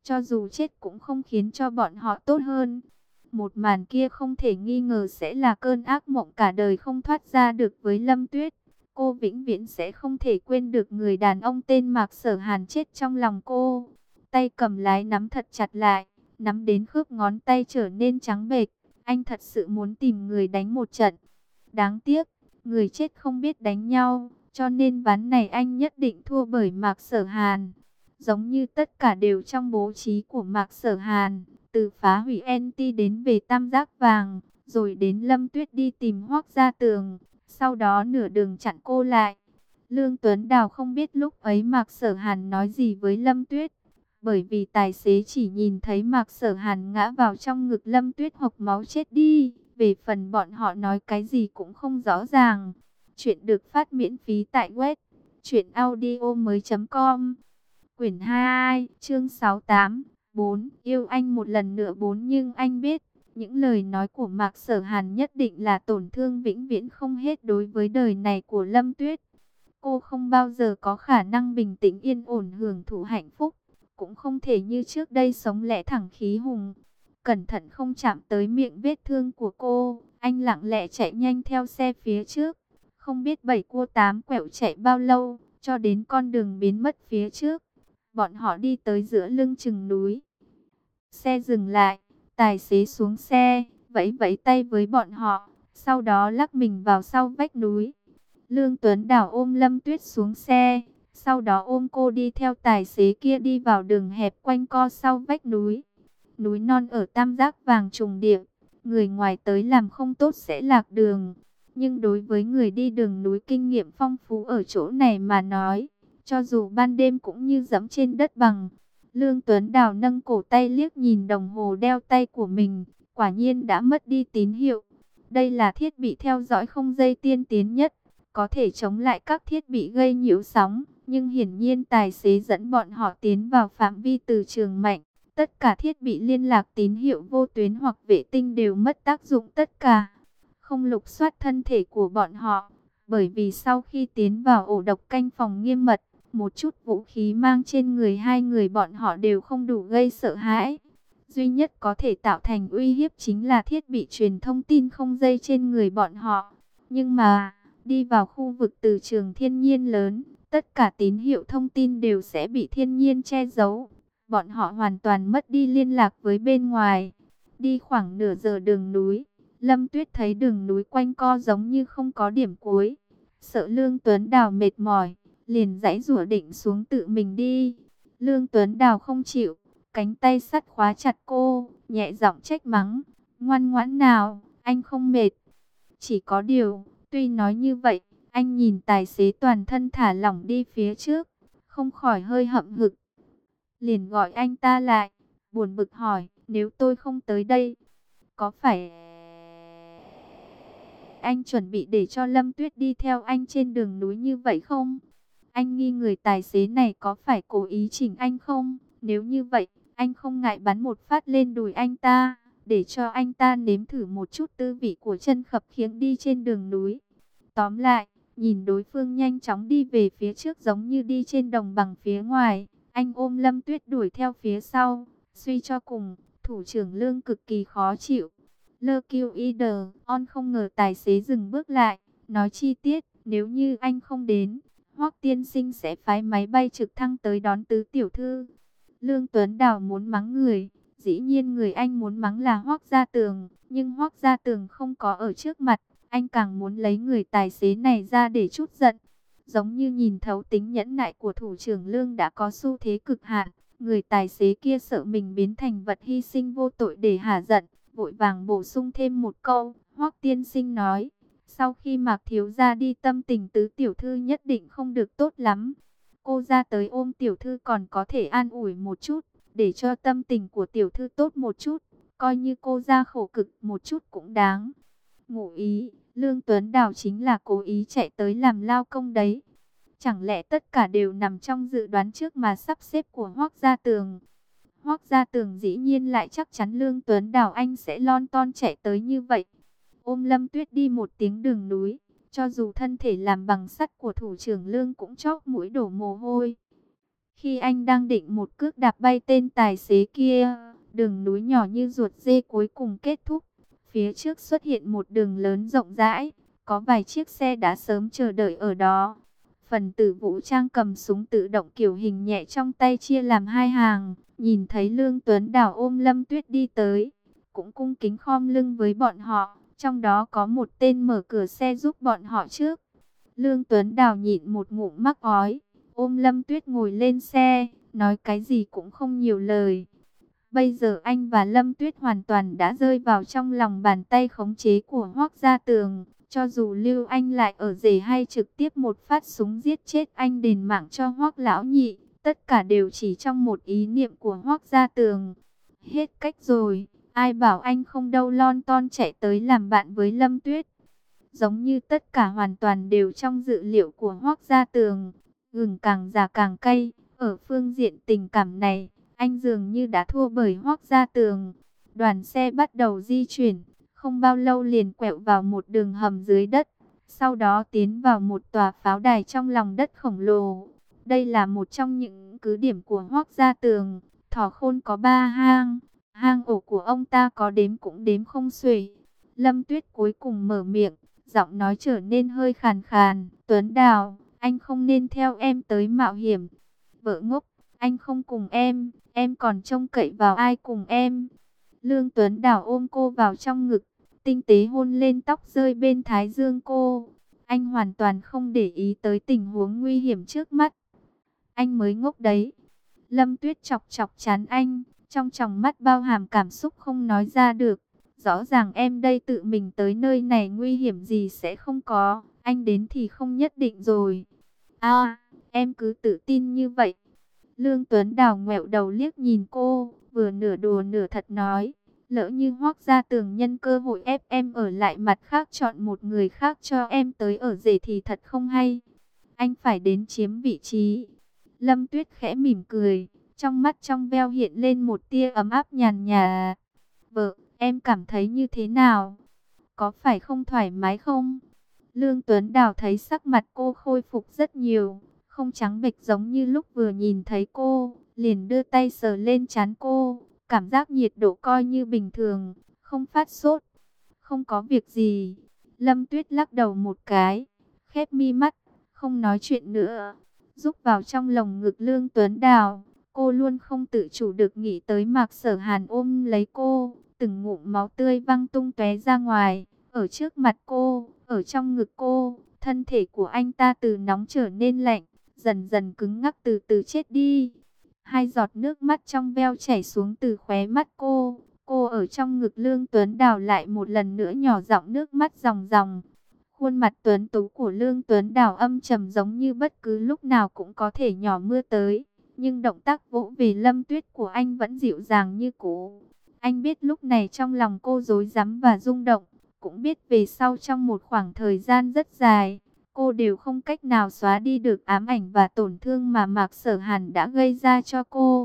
cho dù chết cũng không khiến cho bọn họ tốt hơn. Một màn kia không thể nghi ngờ sẽ là cơn ác mộng cả đời không thoát ra được với Lâm Tuyết. Cô vĩnh viễn sẽ không thể quên được người đàn ông tên Mạc Sở Hàn chết trong lòng cô. Tay cầm lái nắm thật chặt lại, nắm đến khớp ngón tay trở nên trắng bệch. Anh thật sự muốn tìm người đánh một trận. Đáng tiếc, người chết không biết đánh nhau, cho nên ván này anh nhất định thua bởi Mạc Sở Hàn. Giống như tất cả đều trong bố trí của Mạc Sở Hàn, từ phá hủy en tê đến về Tam Giác Vàng, rồi đến Lâm Tuyết đi tìm Hoắc Gia Tường, sau đó nửa đường chặn cô lại. Lương Tuấn Đào không biết lúc ấy Mạc Sở Hàn nói gì với Lâm Tuyết, bởi vì tài xế chỉ nhìn thấy Mạc Sở Hàn ngã vào trong ngực Lâm Tuyết hộc máu chết đi. Về phần bọn họ nói cái gì cũng không rõ ràng. Chuyện được phát miễn phí tại web truyện audio mới com. Quyển hai, chương sáu mươi tám, bốn, yêu anh một lần nữa bốn. Nhưng anh biết, những lời nói của Mạc Sở Hàn nhất định là tổn thương vĩnh viễn không hết đối với đời này của Lâm Tuyết. Cô không bao giờ có khả năng bình tĩnh yên ổn hưởng thụ hạnh phúc, cũng không thể như trước đây sống lẽ thẳng khí hùng. Cẩn thận không chạm tới miệng vết thương của cô, anh lặng lẽ chạy nhanh theo xe phía trước. Không biết bảy cua tám quẹo chạy bao lâu, cho đến con đường biến mất phía trước. Bọn họ đi tới giữa lưng chừng núi. Xe dừng lại, tài xế xuống xe, vẫy vẫy tay với bọn họ, sau đó lắc mình vào sau vách núi. Lương Tuấn Đào ôm Lâm Tuyết xuống xe, sau đó ôm cô đi theo tài xế kia đi vào đường hẹp quanh co sau vách núi. Núi non ở Tam Giác Vàng trùng điệp, người ngoài tới làm không tốt sẽ lạc đường. Nhưng đối với người đi đường núi kinh nghiệm phong phú ở chỗ này mà nói, cho dù ban đêm cũng như dẫm trên đất bằng. Lương Tuấn Đào nâng cổ tay liếc nhìn đồng hồ đeo tay của mình, quả nhiên đã mất đi tín hiệu. Đây là thiết bị theo dõi không dây tiên tiến nhất, có thể chống lại các thiết bị gây nhiễu sóng. Nhưng hiển nhiên tài xế dẫn bọn họ tiến vào phạm vi từ trường mạnh. Tất cả thiết bị liên lạc tín hiệu vô tuyến hoặc vệ tinh đều mất tác dụng tất cả. Không lục soát thân thể của bọn họ, bởi vì sau khi tiến vào ổ độc canh phòng nghiêm mật, một chút vũ khí mang trên người hai người bọn họ đều không đủ gây sợ hãi. Duy nhất có thể tạo thành uy hiếp chính là thiết bị truyền thông tin không dây trên người bọn họ. Nhưng mà, đi vào khu vực từ trường thiên nhiên lớn, tất cả tín hiệu thông tin đều sẽ bị thiên nhiên che giấu. Bọn họ hoàn toàn mất đi liên lạc với bên ngoài. Đi khoảng nửa giờ đường núi, Lâm Tuyết thấy đường núi quanh co giống như không có điểm cuối. Sợ Lương Tuấn Đào mệt mỏi, liền giãy giụa định xuống tự mình đi. Lương Tuấn Đào không chịu, cánh tay sắt khóa chặt cô, nhẹ giọng trách mắng. Ngoan ngoãn nào, anh không mệt. Chỉ có điều, tuy nói như vậy, anh nhìn tài xế toàn thân thả lỏng đi phía trước, không khỏi hơi hậm hực. Liền gọi anh ta lại, buồn bực hỏi, nếu tôi không tới đây, có phải anh chuẩn bị để cho Lâm Tuyết đi theo anh trên đường núi như vậy không? Anh nghi người tài xế này có phải cố ý chỉnh anh không? Nếu như vậy, anh không ngại bắn một phát lên đùi anh ta, để cho anh ta nếm thử một chút tư vị của chân khập khiễng đi trên đường núi. Tóm lại, nhìn đối phương nhanh chóng đi về phía trước giống như đi trên đồng bằng phía ngoài, anh ôm Lâm Tuyết đuổi theo phía sau. Suy cho cùng, thủ trưởng Lương cực kỳ khó chịu. Lơ kiêu y đờ, on không ngờ tài xế dừng bước lại, nói chi tiết, nếu như anh không đến, Hoắc tiên sinh sẽ phái máy bay trực thăng tới đón tứ tiểu thư. Lương Tuấn Đào muốn mắng người, dĩ nhiên người anh muốn mắng là Hoắc Gia Tường, nhưng Hoắc Gia Tường không có ở trước mặt, anh càng muốn lấy người tài xế này ra để trút giận. Giống như nhìn thấu tính nhẫn nại của thủ trưởng Lương đã có xu thế cực hạn, người tài xế kia sợ mình biến thành vật hy sinh vô tội để hả giận, vội vàng bổ sung thêm một câu. Hoắc tiên sinh nói, sau khi Mạc thiếu gia đi tâm tình tứ tiểu thư nhất định không được tốt lắm. Cô ra tới ôm tiểu thư còn có thể an ủi một chút, để cho tâm tình của tiểu thư tốt một chút, coi như cô ra khổ cực một chút cũng đáng. Ngụ ý, Lương Tuấn Đào chính là cố ý chạy tới làm lao công đấy. Chẳng lẽ tất cả đều nằm trong dự đoán trước mà sắp xếp của Hoắc Gia Tường? Hoắc Gia Tường dĩ nhiên lại chắc chắn Lương Tuấn Đào anh sẽ lon ton chạy tới như vậy. Ôm Lâm Tuyết đi một tiếng đường núi, cho dù thân thể làm bằng sắt của thủ trưởng Lương cũng chóp mũi đổ mồ hôi. Khi anh đang định một cước đạp bay tên tài xế kia, đường núi nhỏ như ruột dê cuối cùng kết thúc. Phía trước xuất hiện một đường lớn rộng rãi, có vài chiếc xe đã sớm chờ đợi ở đó. Phần tử vũ trang cầm súng tự động kiểu hình nhẹ trong tay chia làm hai hàng, nhìn thấy Lương Tuấn Đào ôm Lâm Tuyết đi tới, cũng cung kính khom lưng với bọn họ, trong đó có một tên mở cửa xe giúp bọn họ trước. Lương Tuấn Đào nhịn một ngụm mắc ói, ôm Lâm Tuyết ngồi lên xe, nói cái gì cũng không nhiều lời. Bây giờ anh và Lâm Tuyết hoàn toàn đã rơi vào trong lòng bàn tay khống chế của Hoắc Gia Tường. Cho dù Lưu Anh lại ở rể hay trực tiếp một phát súng giết chết anh đền mạng cho Hoắc lão nhị, tất cả đều chỉ trong một ý niệm của Hoắc Gia Tường. Hết cách rồi, ai bảo anh không đâu lon ton chạy tới làm bạn với Lâm Tuyết. Giống như tất cả hoàn toàn đều trong dự liệu của Hoắc Gia Tường. Gừng càng già càng cay, ở phương diện tình cảm này, anh dường như đã thua bởi Hoắc Gia Tường. Đoàn xe bắt đầu di chuyển, không bao lâu liền quẹo vào một đường hầm dưới đất, sau đó tiến vào một tòa pháo đài trong lòng đất khổng lồ. Đây là một trong những cứ điểm của Hoắc Gia Tường. Thỏ Khôn có ba hang, hang ổ của ông ta có đếm cũng đếm không xuể. Lâm Tuyết cuối cùng mở miệng, giọng nói trở nên hơi khàn khàn. Tuấn Đào, anh không nên theo em tới mạo hiểm. Vợ ngốc, anh không cùng em, em còn trông cậy vào ai cùng em. Lương Tuấn Đào ôm cô vào trong ngực, tinh tế hôn lên tóc rơi bên thái dương cô. Anh hoàn toàn không để ý tới tình huống nguy hiểm trước mắt. Anh mới ngốc đấy. Lâm Tuyết chọc chọc trán anh, trong tròng mắt bao hàm cảm xúc không nói ra được. Rõ ràng em đây tự mình tới nơi này nguy hiểm gì sẽ không có, anh đến thì không nhất định rồi. À, em cứ tự tin như vậy. Lương Tuấn Đào ngoẹo đầu liếc nhìn cô, vừa nửa đùa nửa thật nói, lỡ như Hoắc Gia Tường nhân cơ hội ép em ở lại mặt khác chọn một người khác cho em tới ở rể thì thật không hay. Anh phải đến chiếm vị trí. Lâm Tuyết khẽ mỉm cười, trong mắt trong veo hiện lên một tia ấm áp nhàn nhạt. Vợ, em cảm thấy như thế nào? Có phải không thoải mái không? Lương Tuấn Đào thấy sắc mặt cô khôi phục rất nhiều, không trắng bệch giống như lúc vừa nhìn thấy cô, liền đưa tay sờ lên trán cô, cảm giác nhiệt độ coi như bình thường, không phát sốt, không có việc gì. Lâm Tuyết lắc đầu một cái, khép mi mắt, không nói chuyện nữa, rúc vào trong lồng ngực Lương Tuấn Đào. Cô luôn không tự chủ được nghĩ tới Mạc Sở Hàn ôm lấy cô, từng ngụm máu tươi văng tung tóe ra ngoài, ở trước mặt cô, ở trong ngực cô, thân thể của anh ta từ nóng trở nên lạnh, dần dần cứng ngắc từ từ chết đi. Hai giọt nước mắt trong veo chảy xuống từ khóe mắt cô, cô ở trong ngực Lương Tuấn Đào lại một lần nữa nhỏ giọng nước mắt ròng ròng. Khuôn mặt tuấn tú của Lương Tuấn Đào âm trầm giống như bất cứ lúc nào cũng có thể nhỏ mưa tới. Nhưng động tác vỗ về Lâm Tuyết của anh vẫn dịu dàng như cũ. Anh biết lúc này trong lòng cô rối rắm và rung động. Cũng biết về sau trong một khoảng thời gian rất dài, cô đều không cách nào xóa đi được ám ảnh và tổn thương mà Mạc Sở Hàn đã gây ra cho cô.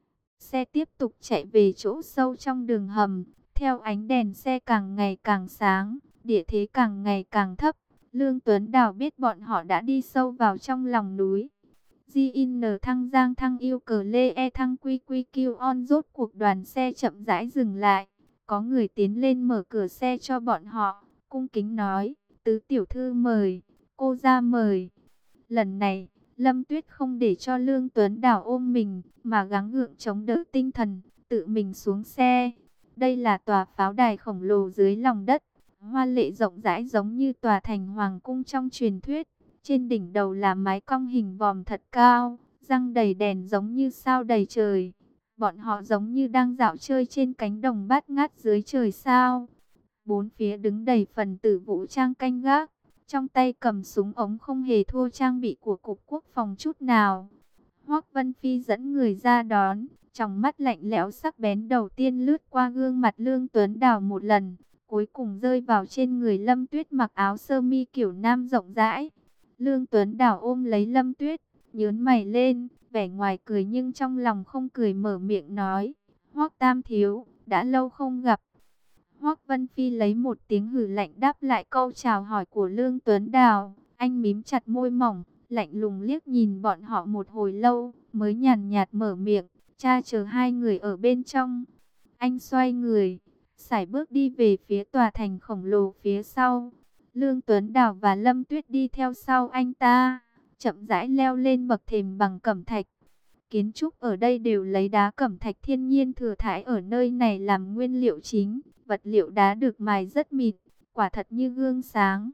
Xe tiếp tục chạy về chỗ sâu trong đường hầm. Theo ánh đèn xe càng ngày càng sáng, địa thế càng ngày càng thấp. Lương Tuấn Đào biết bọn họ đã đi sâu vào trong lòng núi. gi en thăng giang thăng yêu cờ lê e thăng quy quy kiêu on rốt cuộc đoàn xe chậm rãi dừng lại. Có người tiến lên mở cửa xe cho bọn họ, cung kính nói, tứ tiểu thư mời, cô ra mời. Lần này, Lâm Tuyết không để cho Lương Tuấn Đào ôm mình, mà gắng gượng chống đỡ tinh thần, tự mình xuống xe. Đây là tòa pháo đài khổng lồ dưới lòng đất, hoa lệ rộng rãi giống như tòa thành hoàng cung trong truyền thuyết. Trên đỉnh đầu là mái cong hình vòm thật cao, răng đầy đèn giống như sao đầy trời. Bọn họ giống như đang dạo chơi trên cánh đồng bát ngát dưới trời sao. Bốn phía đứng đầy phần tử vũ trang canh gác, trong tay cầm súng ống không hề thua trang bị của Cục Quốc phòng chút nào. Hoắc Vân Phi dẫn người ra đón, trong mắt lạnh lẽo sắc bén đầu tiên lướt qua gương mặt Lương Tuấn Đào một lần, cuối cùng rơi vào trên người Lâm Tuyết mặc áo sơ mi kiểu nam rộng rãi. Lương Tuấn Đào ôm lấy Lâm Tuyết, nhớn mày lên, vẻ ngoài cười nhưng trong lòng không cười, mở miệng nói, Hoắc Tam thiếu, đã lâu không gặp. Hoắc Vân Phi lấy một tiếng hừ lạnh đáp lại câu chào hỏi của Lương Tuấn Đào, anh mím chặt môi mỏng, lạnh lùng liếc nhìn bọn họ một hồi lâu, mới nhàn nhạt mở miệng, cha chờ hai người ở bên trong. Anh xoay người, sải bước đi về phía tòa thành khổng lồ phía sau. Lương Tuấn Đào và Lâm Tuyết đi theo sau anh ta, chậm rãi leo lên bậc thềm bằng cẩm thạch. Kiến trúc ở đây đều lấy đá cẩm thạch thiên nhiên thừa thãi ở nơi này làm nguyên liệu chính. Vật liệu đá được mài rất mịn, quả thật như gương sáng.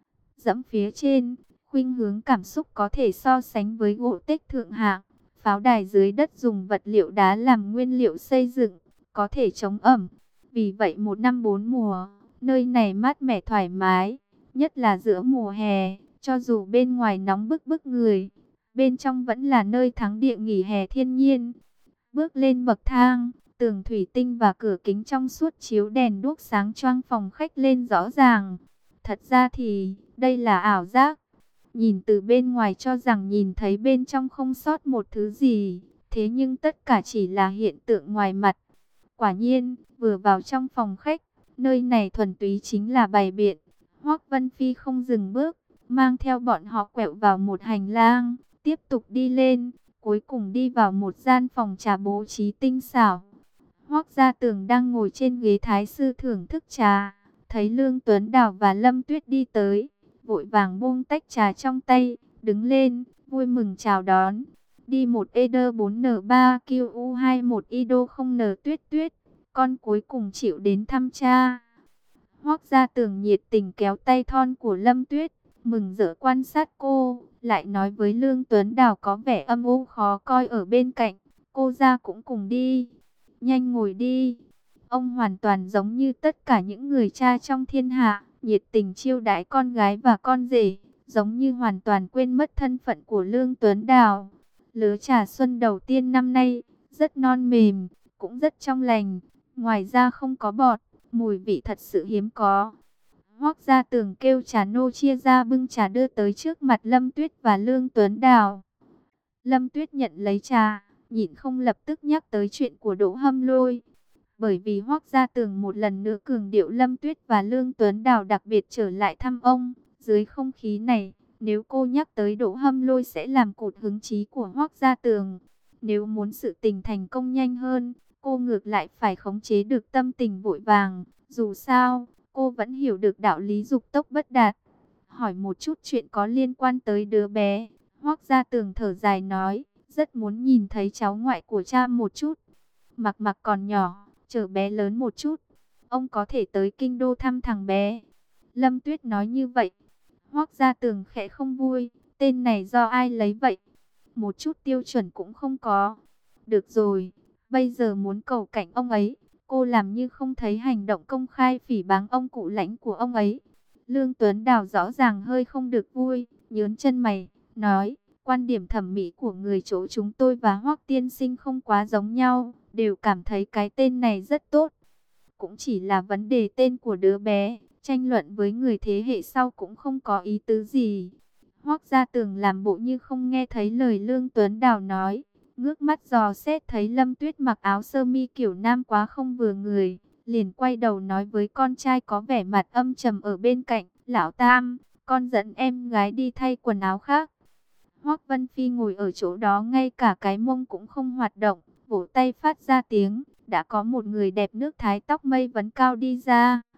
Dẫm phía trên, khuynh hướng cảm xúc có thể so sánh với gỗ tích thượng hạng. Pháo đài dưới đất dùng vật liệu đá làm nguyên liệu xây dựng, có thể chống ẩm. Vì vậy một năm bốn mùa, nơi này mát mẻ thoải mái, nhất là giữa mùa hè, cho dù bên ngoài nóng bức bức người, bên trong vẫn là nơi thắng địa nghỉ hè thiên nhiên. Bước lên bậc thang, tường thủy tinh và cửa kính trong suốt chiếu đèn đuốc sáng choang phòng khách lên rõ ràng. Thật ra thì, đây là ảo giác. Nhìn từ bên ngoài cho rằng nhìn thấy bên trong không sót một thứ gì, thế nhưng tất cả chỉ là hiện tượng ngoài mặt. Quả nhiên, vừa vào trong phòng khách, nơi này thuần túy chính là bày biện. Hoắc Vân Phi không dừng bước, mang theo bọn họ quẹo vào một hành lang, tiếp tục đi lên, cuối cùng đi vào một gian phòng trà bố trí tinh xảo. Hoắc Gia Tường đang ngồi trên ghế thái sư thưởng thức trà, thấy Lương Tuấn Đào và Lâm Tuyết đi tới, vội vàng buông tách trà trong tay, đứng lên, vui mừng chào đón. Đi một E D bốn N ba Q U hai một I D O không N Tuyết Tuyết, con cuối cùng chịu đến thăm cha. Hoắc Gia Tường nhiệt tình kéo tay thon của Lâm Tuyết, mừng rỡ quan sát cô, lại nói với Lương Tuấn Đào có vẻ âm u khó coi ở bên cạnh, cô ra cũng cùng đi. Nhanh ngồi đi. Ông hoàn toàn giống như tất cả những người cha trong thiên hạ, nhiệt tình chiêu đãi con gái và con rể, giống như hoàn toàn quên mất thân phận của Lương Tuấn Đào. Lứa trà xuân đầu tiên năm nay, rất non mềm, cũng rất trong lành, ngoài ra không có bọt, mùi vị thật sự hiếm có. Hoắc Gia Tường kêu trà nô chia ra bưng trà đưa tới trước mặt Lâm Tuyết và Lương Tuấn Đào. Lâm Tuyết nhận lấy trà, nhịn không lập tức nhắc tới chuyện của Đỗ Hâm Lôi. Bởi vì Hoắc Gia Tường một lần nữa cường điệu Lâm Tuyết và Lương Tuấn Đào đặc biệt trở lại thăm ông. Dưới không khí này, nếu cô nhắc tới Đỗ Hâm Lôi sẽ làm cụt hứng chí của Hoắc Gia Tường. Nếu muốn sự tình thành công nhanh hơn, cô ngược lại phải khống chế được tâm tình vội vàng. Dù sao, cô vẫn hiểu được đạo lý dục tốc bất đạt. Hỏi một chút chuyện có liên quan tới đứa bé, Hoắc Gia Tường thở dài nói, rất muốn nhìn thấy cháu ngoại của cha một chút. Mặc Mặc còn nhỏ, chờ bé lớn một chút, ông có thể tới kinh đô thăm thằng bé. Lâm Tuyết nói như vậy. Hoắc Gia Tường khẽ không vui, tên này do ai lấy vậy? Một chút tiêu chuẩn cũng không có. Được rồi, bây giờ muốn cầu cảnh ông ấy, cô làm như không thấy hành động công khai phỉ báng ông cụ lãnh của ông ấy. Lương Tuấn Đào rõ ràng hơi không được vui, nhớn chân mày, nói, quan điểm thẩm mỹ của người chỗ chúng tôi và Hoắc tiên sinh không quá giống nhau, đều cảm thấy cái tên này rất tốt. Cũng chỉ là vấn đề tên của đứa bé, tranh luận với người thế hệ sau cũng không có ý tứ gì. Hoắc Gia Tường làm bộ như không nghe thấy lời Lương Tuấn Đào nói, ngước mắt dò xét thấy Lâm Tuyết mặc áo sơ mi kiểu nam quá không vừa người, liền quay đầu nói với con trai có vẻ mặt âm trầm ở bên cạnh, lão Tam, con dẫn em gái đi thay quần áo khác. Hoắc Vân Phi ngồi ở chỗ đó ngay cả cái mông cũng không hoạt động, vỗ tay phát ra tiếng, đã có một người đẹp nước Thái tóc mây vấn cao đi ra.